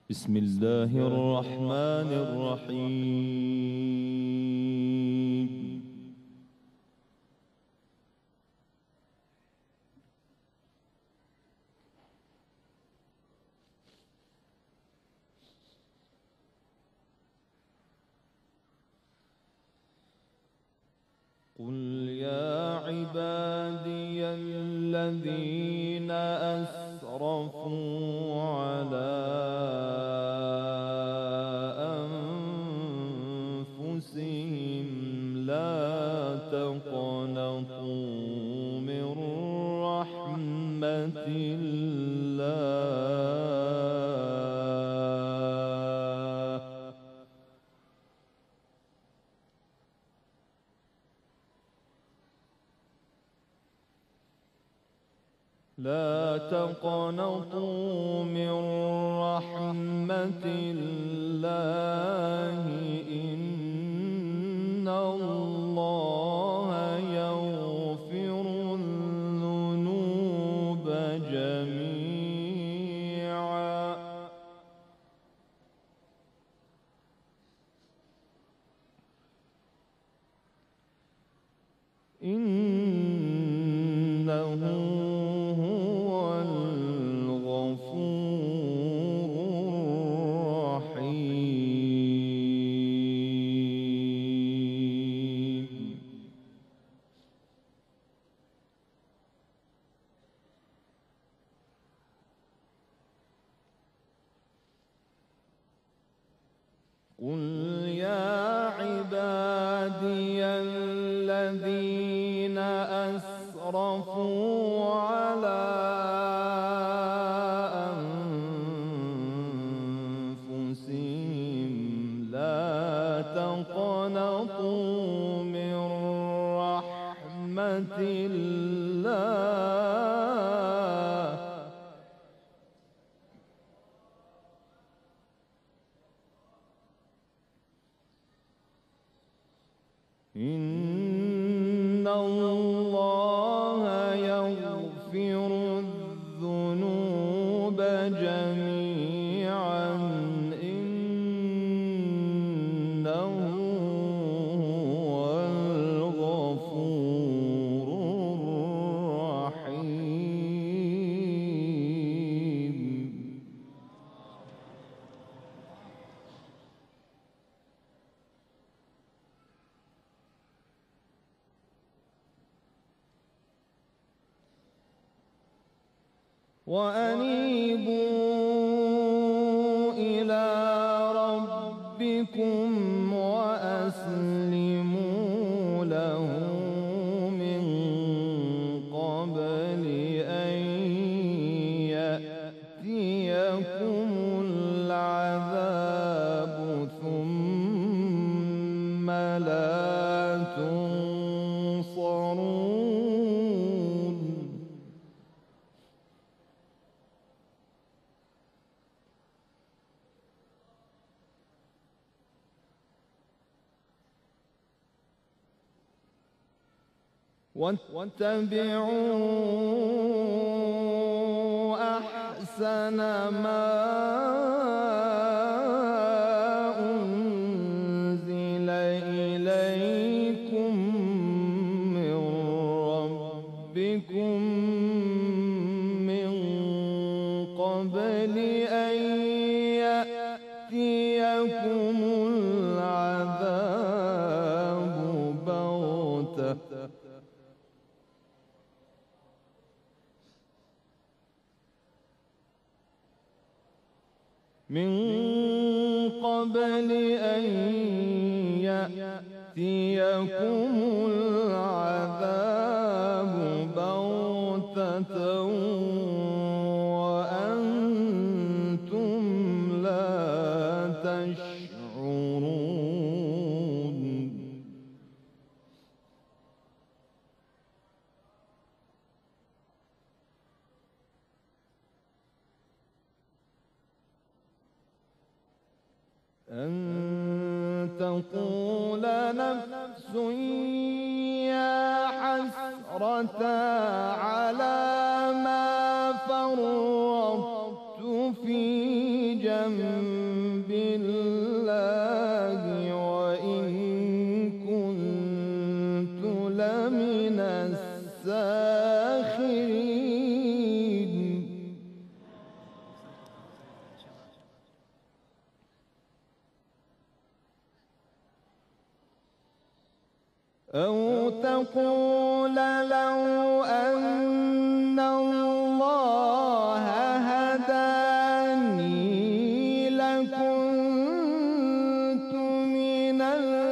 بسم الله الرحمن الرحيم. قل يا عبادي الذين أسرفوا على أنفسهم لا تقنطوا من رحمة الله لا تقنطوا من رحمة الله إن الله يغفر الذنوب جميعا إنه قل يا عبادي الذين أسرفوا على أنفسهم لا تقنطوا من رحمة الله إن الله يغفر الذنوب جميعا إنه هو الغفور الرحيم. وأنيبوا إلى ربكم وأسلموا له من قبل أن يأتيكم العذاب ثم لا تنصرون. واتبعوا أحسن ما أنزل إليكم من ربكم من قبل أن يأتيكم العذاب بغتة من قبل أن يأتيكم العذاب بغتة وأنتم لا تشعرون. أن تقول نفس يا حسرة على ما فرطت في جنب بالله وإن كنت لمن الساخرين أو تقول لو أن الله هداني لكنت من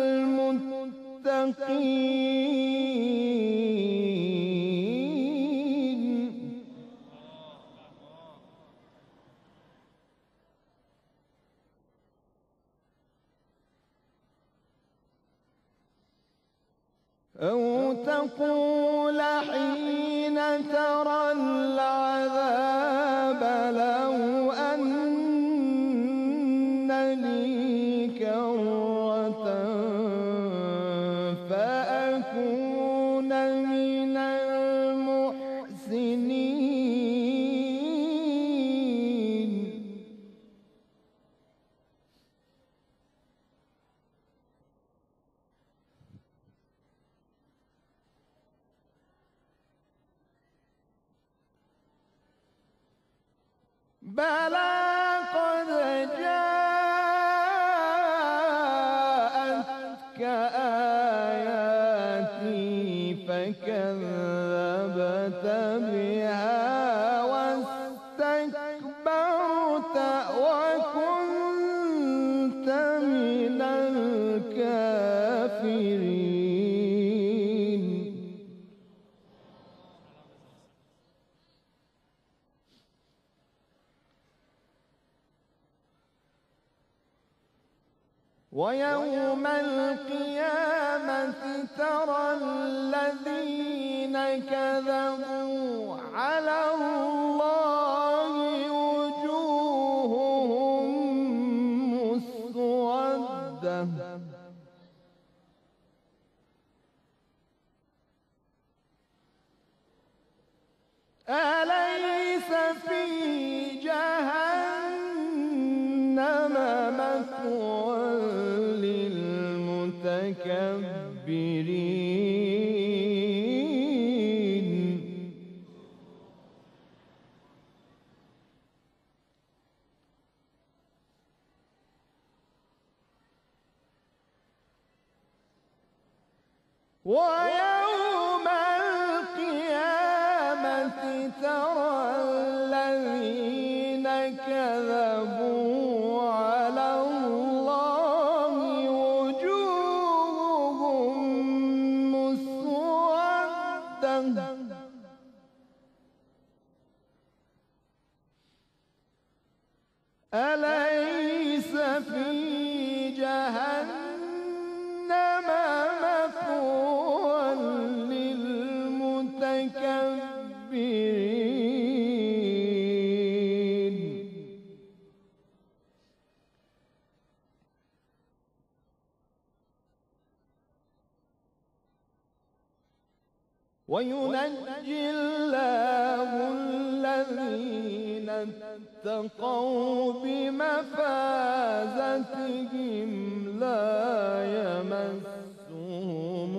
المتقين أو تقول حين ترى العذاب لو أن لي كرة فأكون من المحسنين بلى قد جاءتك آياتي فكذبت بها واستكبرت وكنت من الكافرين ويوم القيامة ترى الذين كذبوا على الله وجوههم مسودة أليس في جهنم مثوى للمتكبرين ويوم القيامة ترى الذين كذبوا على الله وجوههم مسودة أليس في جهنم مثوى للمتكبرين وينجي الله الذين اتقوا بمفازتهم لا يمسهم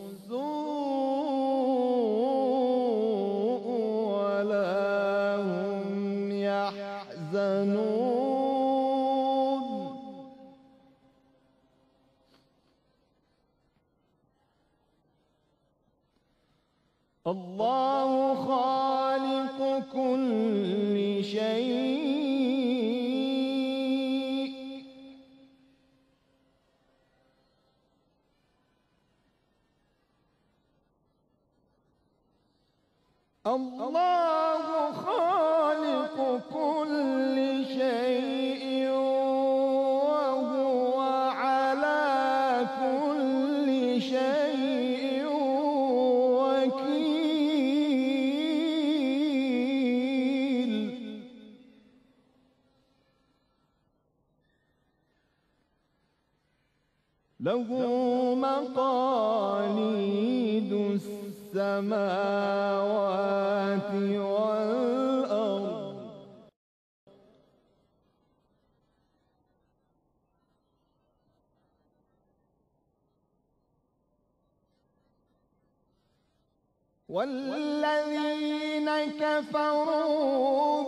السوء ولا هم يحزنون الله خالق كل شيء الله خالق كل شيء وهو على كل شيء وكيل له مقاليد السماوات والأرض والذين كفروا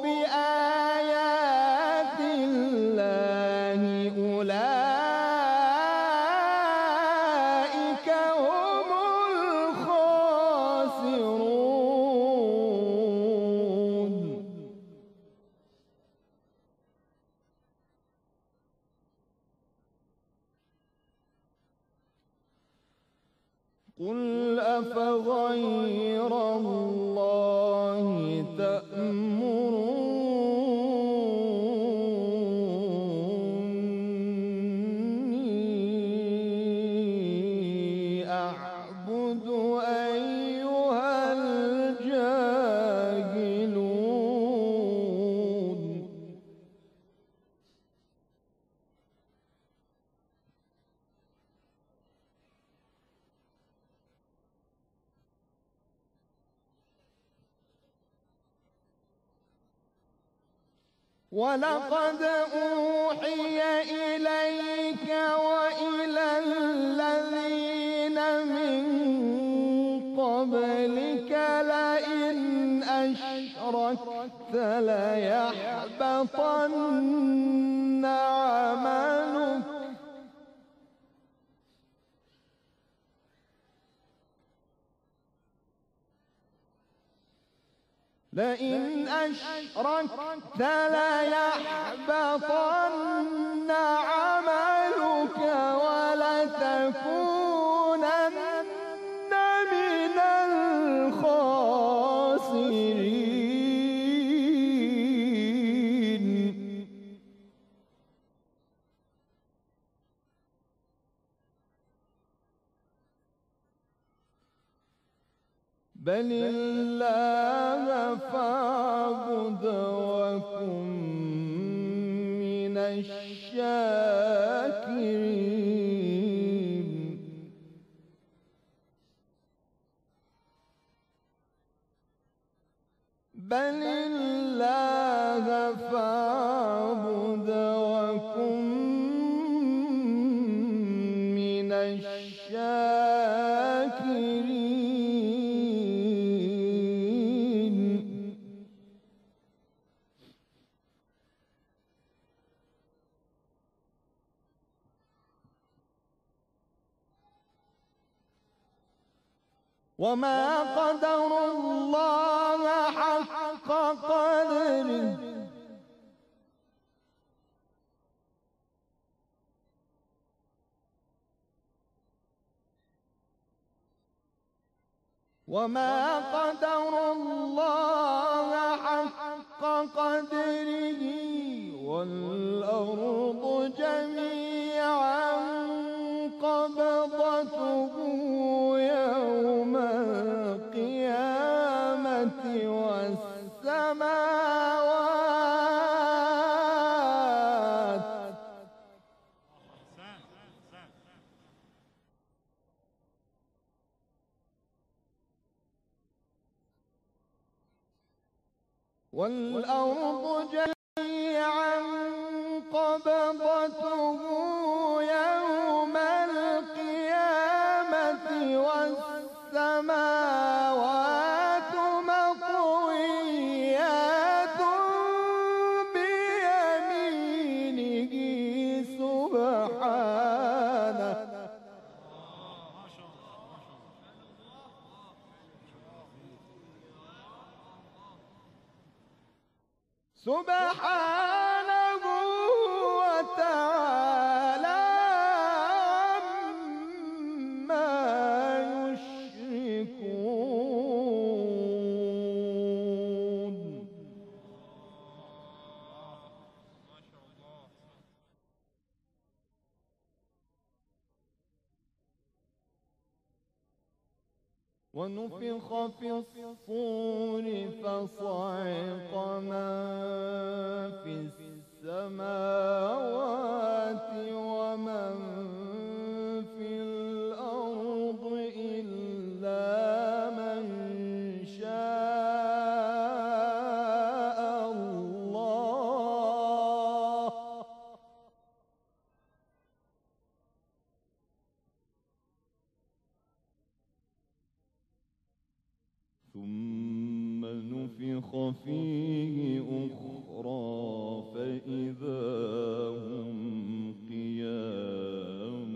بآيات الله أولئك هم الخاسرون. قل أفغير الله تأمروني أعبد أيها الجاهلون. ولقد أوحي إليك وإلى الذين من قبلك لئن أشركت ليحبطن عملك لئن أشركت ليحبطن عملك ولتكونن من الخاسرين. بل الله فاعبد وكن من الشاكرين. بل الله فاعبد وكن من الشاكرين. وما قدروا الله حق قدره وما قدروا الله حق قدره والأرض جميعا قبضته يوم القيامة والأرض جميعا قبضته يوم القيامة والسماوات مطويات بيمينه سبحانه. سبحانه وتعالى عما يشركون. ونفخ في الصور فصعق من في السماوات ومن في الأرض إلا من شاء الله. ثم نفخ فيه أخرى فإذا هم قيام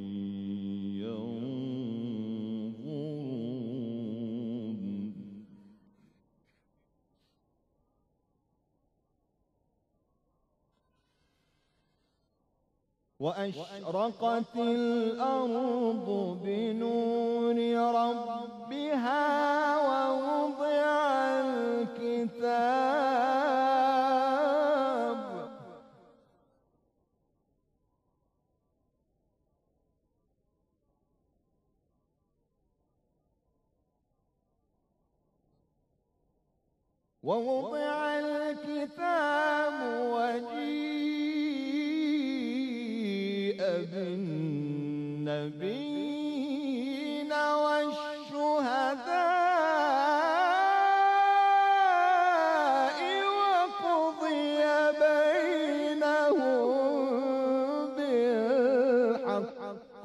ينظرون وأشرقت الأرض بنور ربها ووضع الكتاب وجيء بالنبيين والشهداء وقضي بينهم بالحق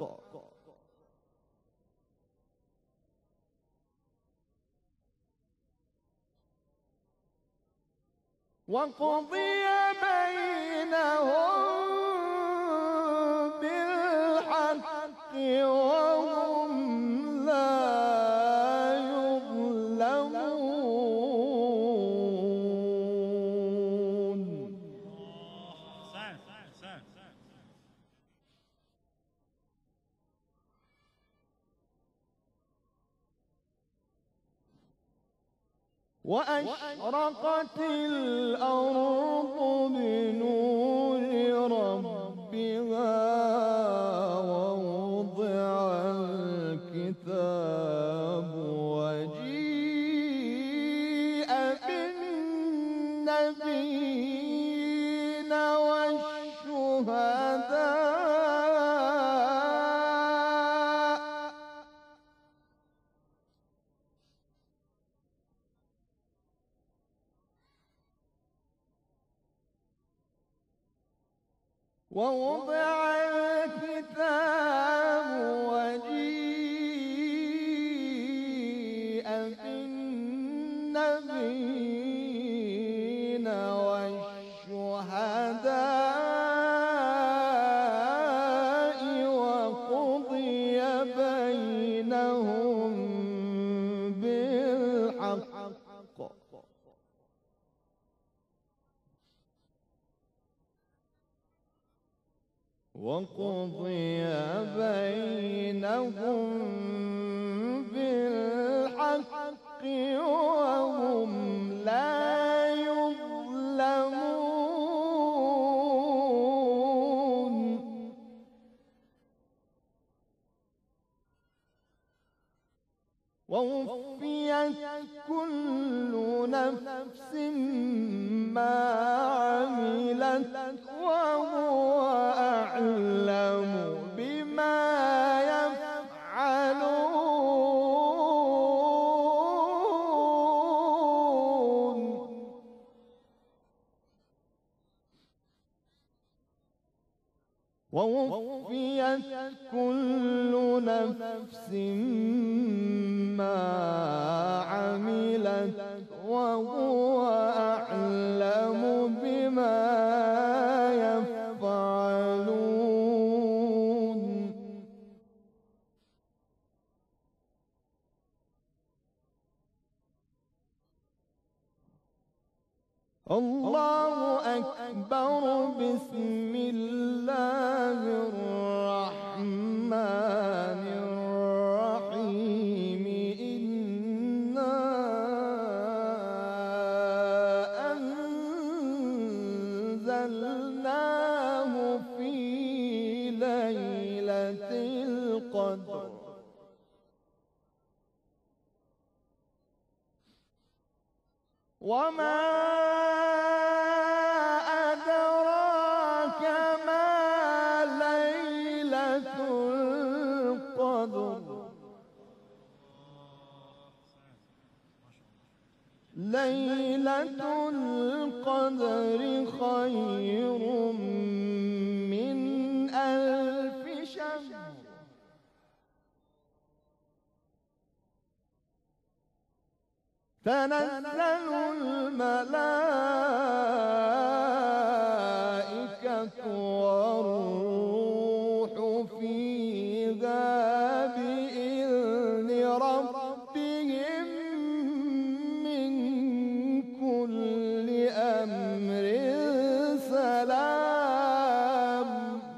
وهم لا يظلمون وأشرقت الأرض بنور ربها ووضع الكتاب وجيء بالنبيين والشهداء ووضع الكتاب وجيء بالنبيين والشهداء وقضي بينهم بالحق وهم لا يظلمون ووفيت كل نفس ما عملت وهو أعلم بما يفعلون ووفيت كل نفس ما عملت وهو أعلم بما يفعلون الله أكبر بسم الله الرحمن الرحيم إنا أنزلناه في ليلة القدر وما أدراك ما ليلة القدر ليلة القدر خير من ألف شهر تنزل الملائكة والروح فيها بإذن ربهم من كل أمر سلام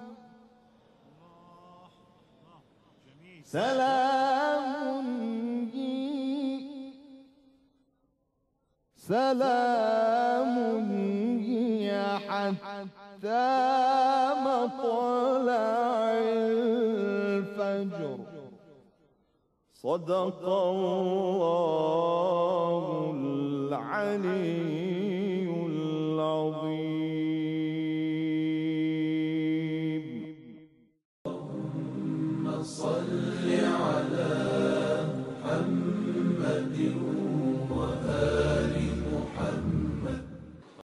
سلام هي حتى مطلع الفجر. صدق الله العلي العظيم. اللهم صل على